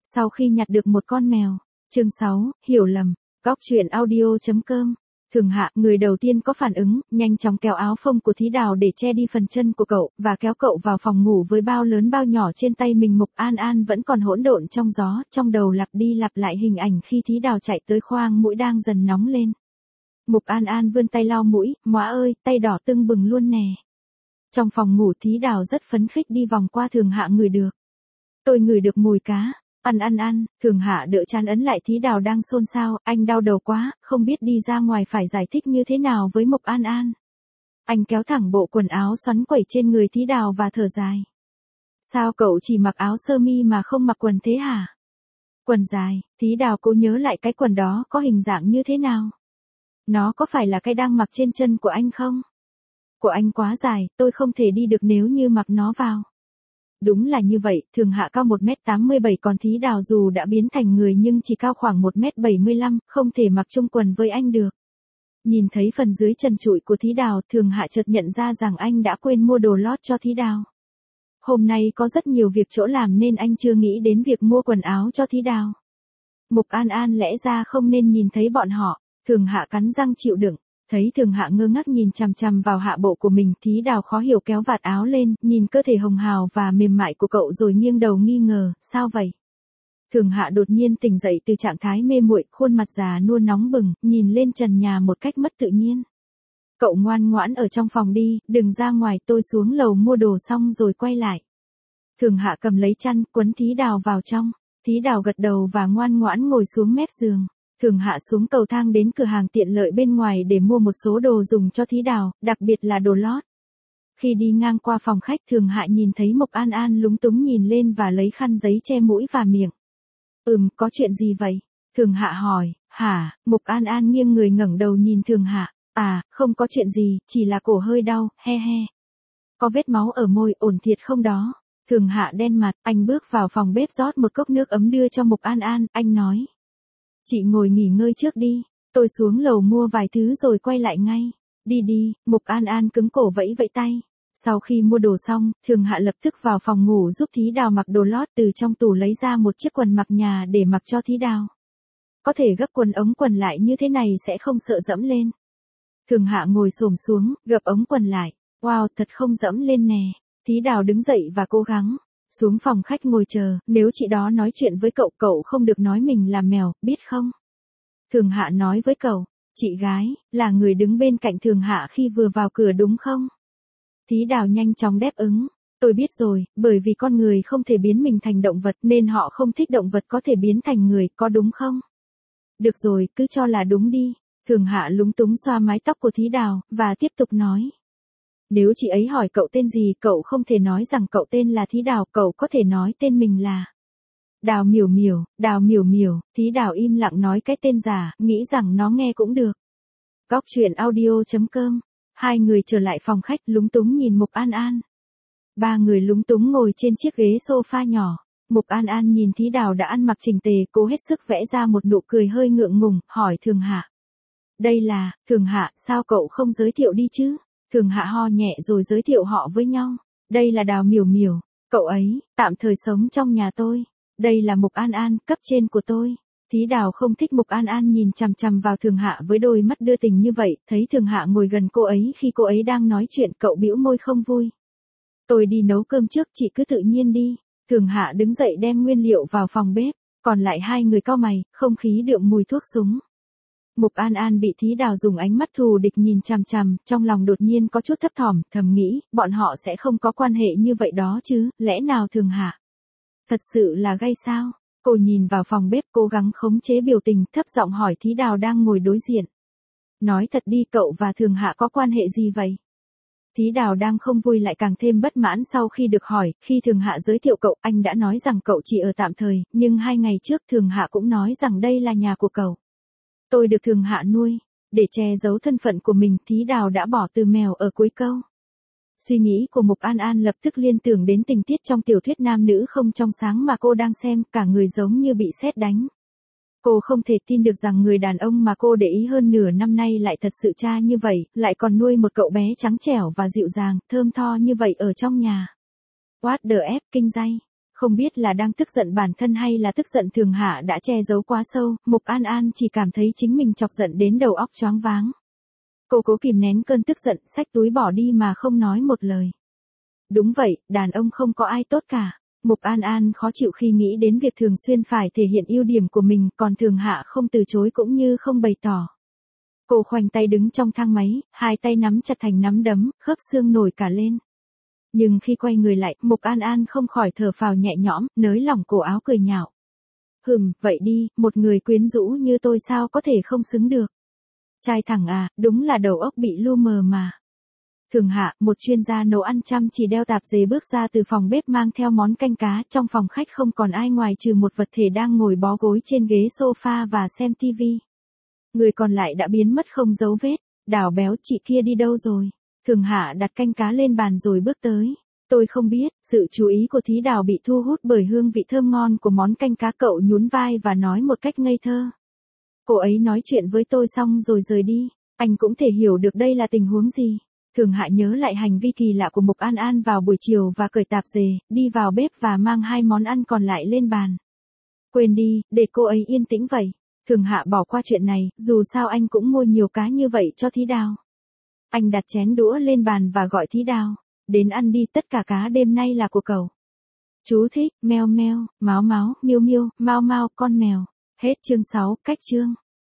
Sau khi nhặt được một con mèo. Chương 6, hiểu lầm. Góc truyện audio.com. Thường Hạ, người đầu tiên có phản ứng, nhanh chóng kéo áo phông của Thí Đào để che đi phần chân của cậu, và kéo cậu vào phòng ngủ với bao lớn bao nhỏ trên tay mình. Mục An An vẫn còn hỗn độn trong gió, trong đầu lặp đi lặp lại hình ảnh khi Thí Đào chạy tới khoang mũi đang dần nóng lên. Mục An An vươn tay lau mũi, móa ơi, tay đỏ tưng bừng luôn nè. Trong phòng ngủ Thí Đào rất phấn khích đi vòng qua. Thường Hạ ngửi được. Tôi ngửi được mùi cá. Ăn. Thường Hạ đỡ chán ấn lại Thí Đào đang xôn xao, anh đau đầu quá, không biết đi ra ngoài phải giải thích như thế nào với Mục An An. Anh kéo thẳng bộ quần áo xoắn quẩy trên người Thí Đào và thở dài. Sao cậu chỉ mặc áo sơ mi mà không mặc quần thế hả? Quần dài. Thí Đào cố nhớ lại cái quần đó có hình dạng như thế nào. Nó có phải là cái đang mặc trên chân của anh không? Của anh quá dài, tôi không thể đi được nếu như mặc nó vào. Đúng là như vậy, Thường Hạ cao 1m87, còn Thí Đào dù đã biến thành người nhưng chỉ cao khoảng 1m75, không thể mặc chung quần với anh được. Nhìn thấy phần dưới trần trụi của Thí Đào, Thường Hạ chợt nhận ra rằng anh đã quên mua đồ lót cho Thí Đào. Hôm nay có rất nhiều việc chỗ làm nên anh chưa nghĩ đến việc mua quần áo cho Thí Đào. Mục An An lẽ ra không nên nhìn thấy bọn họ. Thường Hạ cắn răng chịu đựng. Thấy Thường Hạ ngơ ngác nhìn chằm chằm vào hạ bộ của mình, Thí Đào khó hiểu kéo vạt áo lên, nhìn cơ thể hồng hào và mềm mại của cậu rồi nghiêng đầu nghi ngờ, sao vậy? Thường Hạ đột nhiên tỉnh dậy từ trạng thái mê muội, khuôn mặt già nua nóng bừng, nhìn lên trần nhà một cách mất tự nhiên. Cậu ngoan ngoãn ở trong phòng đi, đừng ra ngoài, tôi xuống lầu mua đồ xong rồi quay lại. Thường Hạ cầm lấy chăn, quấn Thí Đào vào trong. Thí Đào gật đầu và ngoan ngoãn ngồi xuống mép giường. Thường Hạ xuống cầu thang đến cửa hàng tiện lợi bên ngoài để mua một số đồ dùng cho Thí Đào, đặc biệt là đồ lót. Khi đi ngang qua phòng khách, Thường Hạ nhìn thấy Mục An An lúng túng nhìn lên và lấy khăn giấy che mũi và miệng. Có chuyện gì vậy? Thường Hạ hỏi. Hả? Mục An An nghiêng người ngẩng đầu nhìn Thường Hạ. À, không có chuyện gì, chỉ là cổ hơi đau, he. Có vết máu ở môi, ổn thiệt không đó? Thường Hạ đen mặt, anh bước vào phòng bếp rót một cốc nước ấm đưa cho Mục An An, anh nói. Chị ngồi nghỉ ngơi trước đi, tôi xuống lầu mua vài thứ rồi quay lại ngay. Đi, Mục An An cứng cổ vẫy tay. Sau khi mua đồ xong, Thường Hạ lập tức vào phòng ngủ giúp Thí Đào mặc đồ lót, từ trong tủ lấy ra một chiếc quần mặc nhà để mặc cho Thí Đào. Có thể gấp quần ống quần lại như thế này sẽ không sợ dẫm lên. Thường Hạ ngồi xổm xuống, gập ống quần lại. Wow, thật không dẫm lên nè. Thí Đào đứng dậy và cố gắng. Xuống phòng khách ngồi chờ, nếu chị đó nói chuyện với cậu, cậu không được nói mình là mèo, biết không? Thường Hạ nói với cậu, chị gái, là người đứng bên cạnh Thường Hạ khi vừa vào cửa đúng không? Thí Đào nhanh chóng đáp ứng, tôi biết rồi, bởi vì con người không thể biến mình thành động vật nên họ không thích động vật có thể biến thành người, có đúng không? Được rồi, cứ cho là đúng đi. Thường Hạ lúng túng xoa mái tóc của Thí Đào, và tiếp tục nói. Nếu chị ấy hỏi cậu tên gì, cậu không thể nói rằng cậu tên là Thí Đào, cậu có thể nói tên mình là Đào Miểu Miểu. Thí Đào im lặng nói cái tên giả, nghĩ rằng nó nghe cũng được. Góc truyện audio.com. Hai người trở lại phòng khách lúng túng nhìn Mục An An. Ba người lúng túng ngồi trên chiếc ghế sofa nhỏ. Mục An An nhìn Thí Đào đã ăn mặc chỉnh tề, cố hết sức vẽ ra một nụ cười hơi ngượng ngùng, hỏi Thường Hạ. Đây là, Thường Hạ, sao cậu không giới thiệu đi chứ? Thường Hạ ho nhẹ rồi giới thiệu họ với nhau. Đây là Đào Miểu, cậu ấy, tạm thời sống trong nhà tôi. Đây là Mục An An, cấp trên của tôi. Thí Đào không thích Mục An An nhìn chằm chằm vào Thường Hạ với đôi mắt đưa tình như vậy, thấy Thường Hạ ngồi gần cô ấy khi cô ấy đang nói chuyện, cậu bĩu môi không vui. Tôi đi nấu cơm trước, chị cứ tự nhiên đi. Thường Hạ đứng dậy đem nguyên liệu vào phòng bếp, còn lại hai người cau mày, không khí đượm mùi thuốc súng. Mục An An bị Thí Đào dùng ánh mắt thù địch nhìn chằm chằm, trong lòng đột nhiên có chút thấp thỏm, thầm nghĩ, bọn họ sẽ không có quan hệ như vậy đó chứ, lẽ nào Thường Hạ thật sự là gay sao? Cô nhìn vào phòng bếp cố gắng khống chế biểu tình, thấp giọng hỏi Thí Đào đang ngồi đối diện. Nói thật đi, cậu và Thường Hạ có quan hệ gì vậy? Thí Đào đang không vui lại càng thêm bất mãn sau khi được hỏi, khi Thường Hạ giới thiệu cậu, anh đã nói rằng cậu chỉ ở tạm thời, nhưng 2 ngày trước Thường Hạ cũng nói rằng đây là nhà của cậu. Tôi được Thường Hạ nuôi. Để che giấu thân phận của mình, Thí Đào đã bỏ từ mèo ở cuối câu. Suy nghĩ của Mục An An lập tức liên tưởng đến tình tiết trong tiểu thuyết nam nữ không trong sáng mà cô đang xem, cả người giống như bị sét đánh. Cô không thể tin được rằng người đàn ông mà cô để ý hơn nửa năm nay lại thật sự cha như vậy, lại còn nuôi một cậu bé trắng trẻo và dịu dàng, thơm tho như vậy ở trong nhà. What the F, kinh day. Không biết là đang tức giận bản thân hay là tức giận Thường Hạ đã che giấu quá sâu, Mục An An chỉ cảm thấy chính mình chọc giận đến đầu óc choáng váng. Cô cố kìm nén cơn tức giận, xách túi bỏ đi mà không nói một lời. Đúng vậy, đàn ông không có ai tốt cả. Mục An An khó chịu khi nghĩ đến việc thường xuyên phải thể hiện ưu điểm của mình, còn Thường Hạ không từ chối cũng như không bày tỏ. Cô khoanh tay đứng trong thang máy, hai tay nắm chặt thành nắm đấm, khớp xương nổi cả lên. Nhưng khi quay người lại, Mục An An không khỏi thở phào nhẹ nhõm, nới lỏng cổ áo cười nhạo. Vậy đi, một người quyến rũ như tôi sao có thể không xứng được. Trai thẳng à, đúng là đầu óc bị lu mờ mà. Thường Hạ, một chuyên gia nấu ăn chăm chỉ đeo tạp dề bước ra từ phòng bếp mang theo món canh cá, trong phòng khách không còn ai ngoài trừ một vật thể đang ngồi bó gối trên ghế sofa và xem tivi. Người còn lại đã biến mất không dấu vết. Đào béo, chị kia đi đâu rồi? Thường Hạ đặt canh cá lên bàn rồi bước tới. Tôi không biết, sự chú ý của Thí Đào bị thu hút bởi hương vị thơm ngon của món canh cá, cậu nhún vai và nói một cách ngây thơ. Cô ấy nói chuyện với tôi xong rồi rời đi. Anh cũng thể hiểu được đây là tình huống gì. Thường Hạ nhớ lại hành vi kỳ lạ của Mục An An vào buổi chiều và cởi tạp dề, đi vào bếp và mang hai món ăn còn lại lên bàn. Quên đi, để cô ấy yên tĩnh vậy. Thường Hạ bỏ qua chuyện này, dù sao anh cũng mua nhiều cá như vậy cho Thí Đào. Anh đặt chén đũa lên bàn và gọi Thí Đào. Đến ăn đi, tất cả cá đêm nay là của cậu. Chú thích, meo meo, máu máu, miêu miêu, mau mau, con mèo. Hết chương 6, cách chương.